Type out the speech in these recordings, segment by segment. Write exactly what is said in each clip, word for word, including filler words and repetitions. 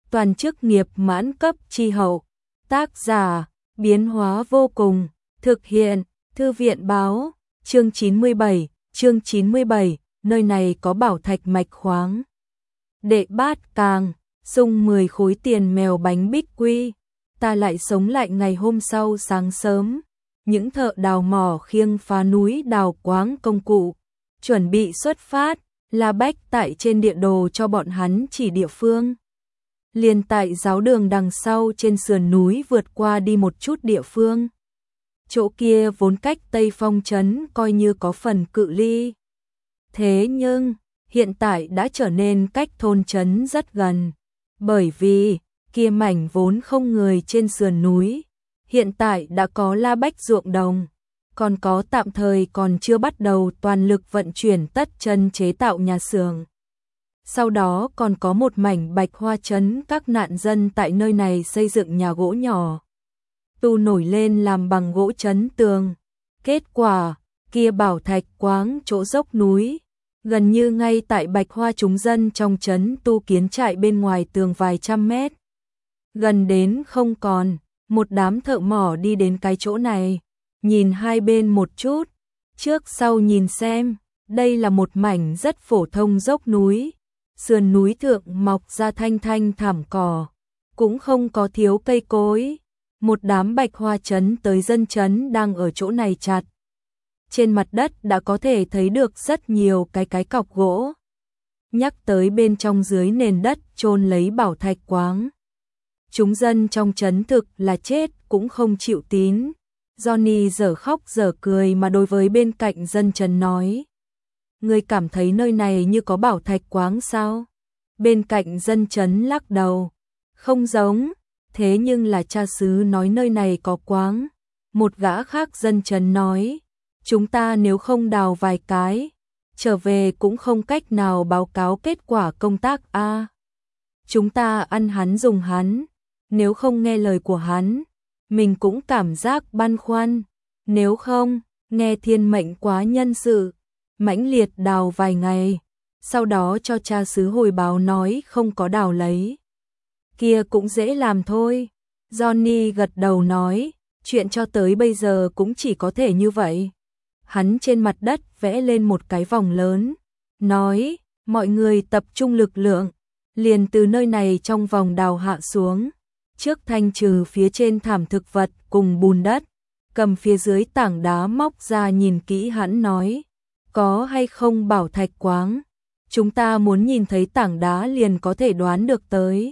toàn chức nghiệp mãn cấp chi hậu. Tác giả, biến hóa vô cùng, thực hiện, Thư viện báo, chương chín mươi bảy, chương chín mươi bảy, nơi này có bảo thạch mạch khoáng. Đệ bát càng, sung mười khối tiền mèo bánh bích quy, ta lại sống lại ngày hôm sau sáng sớm. Những thợ đào mỏ khiêng phá núi đào quáng công cụ, chuẩn bị xuất phát, La Bách tại trên địa đồ cho bọn hắn chỉ địa phương. Liền tại giáo đường đằng sau trên sườn núi vượt qua đi một chút địa phương. Chỗ kia vốn cách Tây Phong trấn coi như có phần cự ly. Thế nhưng, hiện tại đã trở nên cách thôn trấn rất gần. Bởi vì, kia mảnh vốn không người trên sườn núi, hiện tại đã có La Bách ruộng đồng, còn có tạm thời còn chưa bắt đầu toàn lực vận chuyển tất chân chế tạo nhà xưởng. Sau đó còn có một mảnh bạch hoa trấn các nạn dân tại nơi này xây dựng nhà gỗ nhỏ. Tu nổi lên làm bằng gỗ trấn tường. Kết quả, kia bảo thạch quáng chỗ dốc núi, gần như ngay tại bạch hoa chúng dân trong trấn tu kiến trại bên ngoài tường vài trăm mét. Gần đến không còn, một đám thợ mỏ đi đến cái chỗ này, nhìn hai bên một chút, trước sau nhìn xem, đây là một mảnh rất phổ thông dốc núi, sườn núi thượng mọc ra thanh thanh thảm cỏ, cũng không có thiếu cây cối, một đám bạch hoa trấn tới dân trấn đang ở chỗ này chặt. Trên mặt đất đã có thể thấy được rất nhiều cái cái cọc gỗ. Nhắc tới bên trong dưới nền đất chôn lấy bảo thạch quáng. Chúng dân trong trấn thực là chết cũng không chịu tín. Johnny dở khóc dở cười mà đối với bên cạnh dân trấn nói. Ngươi cảm thấy nơi này như có bảo thạch quáng sao? Bên cạnh dân trấn lắc đầu. Không giống, thế nhưng là cha xứ nói nơi này có quáng. Một gã khác dân trấn nói. Chúng ta nếu không đào vài cái, trở về cũng không cách nào báo cáo kết quả công tác a. À, chúng ta ăn hắn dùng hắn, nếu không nghe lời của hắn, mình cũng cảm giác băn khoăn, nếu không, nghe thiên mệnh quá nhân sự, mãnh liệt đào vài ngày, sau đó cho cha xứ hồi báo nói không có đào lấy. Kia cũng dễ làm thôi, Johnny gật đầu nói, chuyện cho tới bây giờ cũng chỉ có thể như vậy. Hắn trên mặt đất vẽ lên một cái vòng lớn, nói, mọi người tập trung lực lượng, liền từ nơi này trong vòng đào hạ xuống, trước thanh trừ phía trên thảm thực vật cùng bùn đất, cầm phía dưới tảng đá móc ra nhìn kỹ hắn nói, có hay không bảo thạch quáng, chúng ta muốn nhìn thấy tảng đá liền có thể đoán được tới.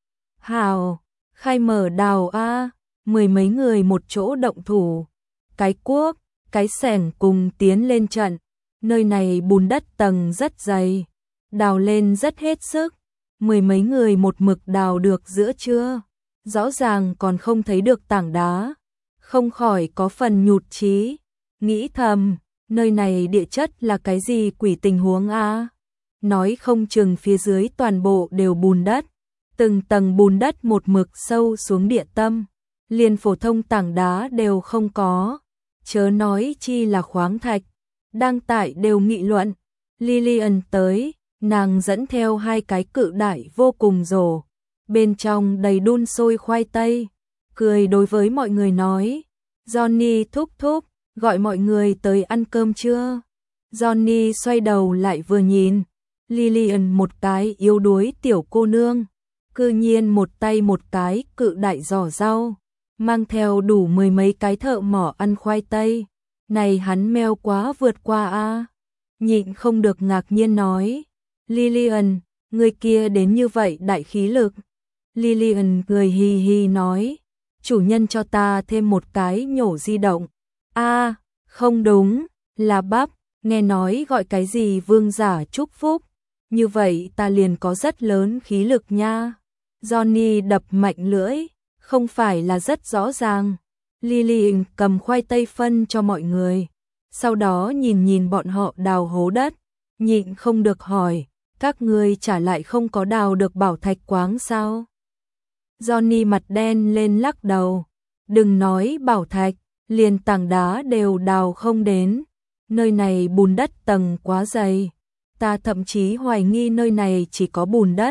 Hào, khai mở đào a, mười mấy người một chỗ động thủ, cái cuốc, cái xẻng cùng tiến lên trận, nơi này bùn đất tầng rất dày, đào lên rất hết sức, mười mấy người một mực đào được giữa trưa, rõ ràng còn không thấy được tảng đá, không khỏi có phần nhụt chí, nghĩ thầm, nơi này địa chất là cái gì quỷ tình huống a? Nói không chừng phía dưới toàn bộ đều bùn đất, từng tầng bùn đất một mực sâu xuống địa tâm, liền phổ thông tảng đá đều không có. Chớ nói chi là khoáng thạch, đang tại đều nghị luận, Lillian tới, nàng dẫn theo hai cái cự đại vô cùng rổ, bên trong đầy đun sôi khoai tây, cười đối với mọi người nói, Johnny thúc thúc, gọi mọi người tới ăn cơm chưa? Johnny xoay đầu lại vừa nhìn, Lillian một cái yếu đuối tiểu cô nương, cư nhiên một tay một cái cự đại giỏ rau. Mang theo đủ mười mấy cái thợ mỏ ăn khoai tây, này hắn meo quá vượt qua a. À. Nhịn không được ngạc nhiên nói, Lillian, người kia đến như vậy đại khí lực. Lillian cười hì hì nói, chủ nhân cho ta thêm một cái nhổ di động. A, à, không đúng, là bắp, nghe nói gọi cái gì vương giả chúc phúc, như vậy ta liền có rất lớn khí lực nha. Johnny đập mạnh lưỡi. Không phải là rất rõ ràng. Lillian cầm khoai tây phân cho mọi người, sau đó nhìn nhìn bọn họ đào hố đất, nhịn không được hỏi, các ngươi trả lại không có đào được bảo thạch quáng sao? Johnny mặt đen lên lắc đầu, đừng nói bảo thạch, liền tảng đá đều đào không đến, nơi này bùn đất tầng quá dày, ta thậm chí hoài nghi nơi này chỉ có bùn đất,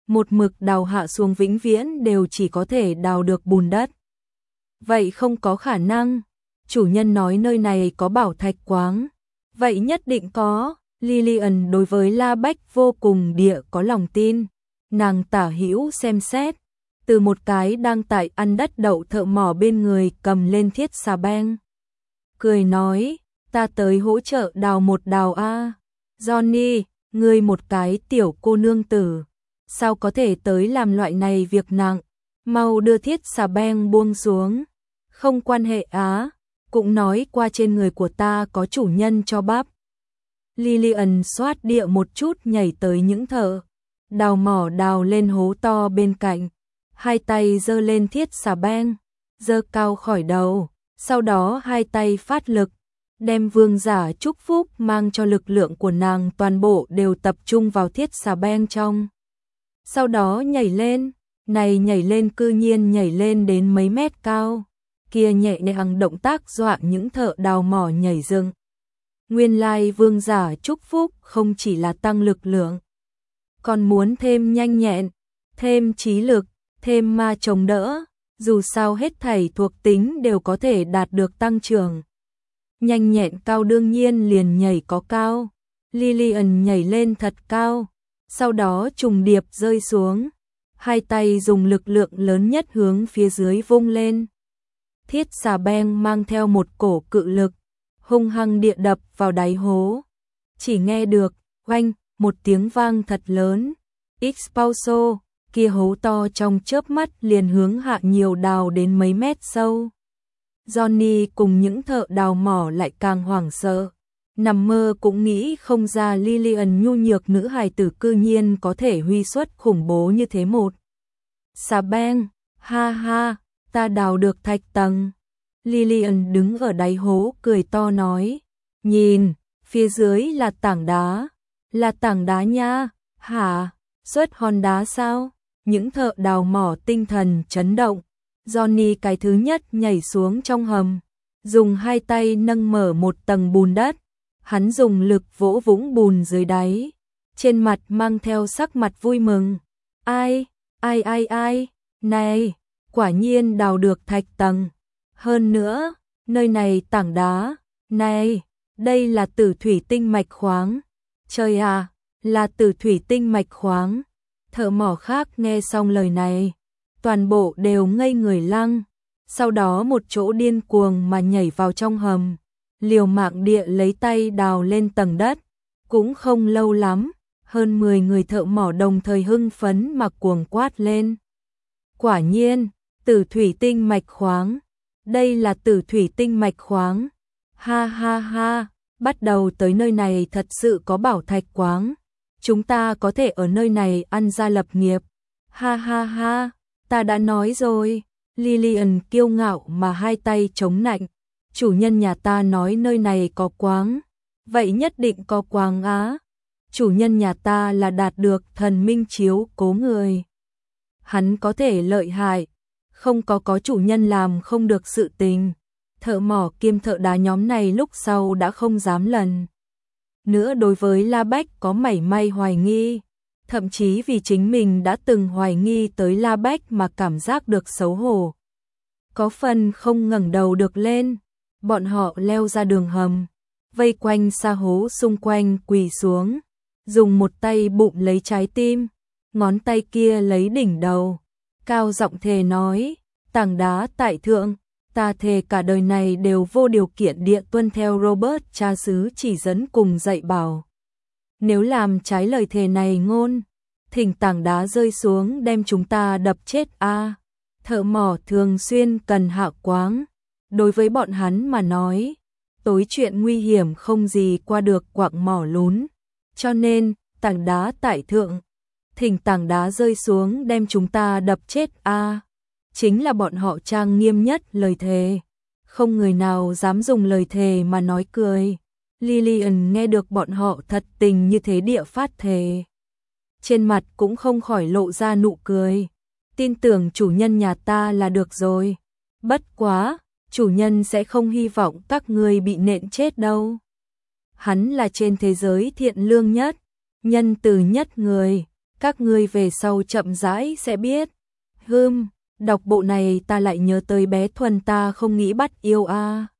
một mực đào hạ xuống vĩnh viễn đều chỉ có thể đào được bùn đất. Vậy không có khả năng. Chủ nhân nói nơi này có bảo thạch quáng. Vậy nhất định có. Lillian đối với La Bách vô cùng địa có lòng tin. Nàng tả hữu xem xét. Từ một cái đang tại ăn đất đậu thợ mỏ bên người cầm lên thiết xà beng. Cười nói, ta tới hỗ trợ đào một đào a. Johnny, ngươi một cái tiểu cô nương tử. Sao có thể tới làm loại này việc nặng. Mau đưa thiết xà beng buông xuống. Không quan hệ á. Cũng nói qua trên người của ta có chủ nhân cho bắp. Lillian xoát địa một chút nhảy tới những thợ. Đào mỏ đào lên hố to bên cạnh. Hai tay giơ lên thiết xà beng. Giơ cao khỏi đầu. Sau đó hai tay phát lực. Đem vương giả chúc phúc mang cho lực lượng của nàng toàn bộ đều tập trung vào thiết xà beng trong. Sau đó nhảy lên. Này nhảy lên cư nhiên nhảy lên đến mấy mét cao. Kia nhẹ nhàng động tác dọa những thợ đào mỏ nhảy dựng. Nguyên lai vương giả chúc phúc không chỉ là tăng lực lượng, còn muốn thêm nhanh nhẹn, thêm trí lực, thêm ma chống đỡ, dù sao hết thảy thuộc tính đều có thể đạt được tăng trưởng. Nhanh nhẹn cao đương nhiên liền nhảy có cao. Lillian nhảy lên thật cao, sau đó trùng điệp rơi xuống, hai tay dùng lực lượng lớn nhất hướng phía dưới vung lên. Thiết xà beng mang theo một cổ cự lực, hung hăng địa đập vào đáy hố. Chỉ nghe được, oanh, một tiếng vang thật lớn. Expulso, kia hố to trong chớp mắt liền hướng hạ nhiều đào đến mấy mét sâu. Johnny cùng những thợ đào mỏ lại càng hoảng sợ. Nằm mơ cũng nghĩ không ra Lillian nhu nhược nữ hài tử cư nhiên có thể huy xuất khủng bố như thế một. Xà beng, ha ha, ta đào được thạch tầng. Lillian đứng ở đáy hố cười to nói. Nhìn, phía dưới là tảng đá. Là tảng đá nha, hả? Xuất hòn đá sao? Những thợ đào mỏ tinh thần chấn động. Johnny cái thứ nhất nhảy xuống trong hầm. Dùng hai tay nâng mở một tầng bùn đất. Hắn dùng lực vỗ vũng bùn dưới đáy. Trên mặt mang theo sắc mặt vui mừng. Ai, ai ai ai, này, quả nhiên đào được thạch tầng. Hơn nữa, nơi này tảng đá, này, đây là tử thủy tinh mạch khoáng. Trời à, là tử thủy tinh mạch khoáng. Thợ mỏ khác nghe xong lời này, toàn bộ đều ngây người lăng. Sau đó một chỗ điên cuồng mà nhảy vào trong hầm, liều mạng địa lấy tay đào lên tầng đất. Cũng không lâu lắm, hơn mười người thợ mỏ đồng thời hưng phấn mà cuồng quát lên. Quả nhiên, tử thủy tinh mạch khoáng. Đây là tử thủy tinh mạch khoáng. Ha ha ha, bắt đầu tới nơi này thật sự có bảo thạch quáng. Chúng ta có thể ở nơi này ăn ra lập nghiệp. Ha ha ha, ta đã nói rồi. Lillian kiêu ngạo mà hai tay chống nạnh. Chủ nhân nhà ta nói nơi này có quáng. Vậy nhất định có quáng á. Chủ nhân nhà ta là đạt được thần minh chiếu cố người. Hắn có thể lợi hại. Không có có chủ nhân làm không được sự tình. Thợ mỏ kiêm thợ đá nhóm này lúc sau đã không dám lần nữa đối với La Bách có mảy may hoài nghi. Thậm chí vì chính mình đã từng hoài nghi tới La Bách mà cảm giác được xấu hổ. Có phần không ngẩng đầu được lên. Bọn họ leo ra đường hầm, vây quanh sa hố xung quanh quỳ xuống, dùng một tay bụng lấy trái tim, ngón tay kia lấy đỉnh đầu, cao giọng thề nói, tảng đá tại thượng, ta thề cả đời này đều vô điều kiện địa tuân theo Robert cha xứ chỉ dẫn cùng dạy bảo. Nếu làm trái lời thề này ngôn, thỉnh tảng đá rơi xuống đem chúng ta đập chết a. À, thợ mỏ thường xuyên cần hạ quáng. Đối với bọn hắn mà nói, tối chuyện nguy hiểm không gì qua được quặng mỏ lún. Cho nên, tảng đá tại thượng, thỉnh tảng đá rơi xuống đem chúng ta đập chết a. À, chính là bọn họ trang nghiêm nhất lời thề. Không người nào dám dùng lời thề mà nói cười. Lillian nghe được bọn họ thật tình như thế địa phát thề. Trên mặt cũng không khỏi lộ ra nụ cười. Tin tưởng chủ nhân nhà ta là được rồi. Bất quá, chủ nhân sẽ không hy vọng các ngươi bị nện chết đâu. Hắn là trên thế giới thiện lương nhất, nhân từ nhất người. các ngươi về sau chậm rãi sẽ biết. Hừm, đọc bộ này ta lại nhớ tới bé Thuần ta không nghĩ bắt yêu a.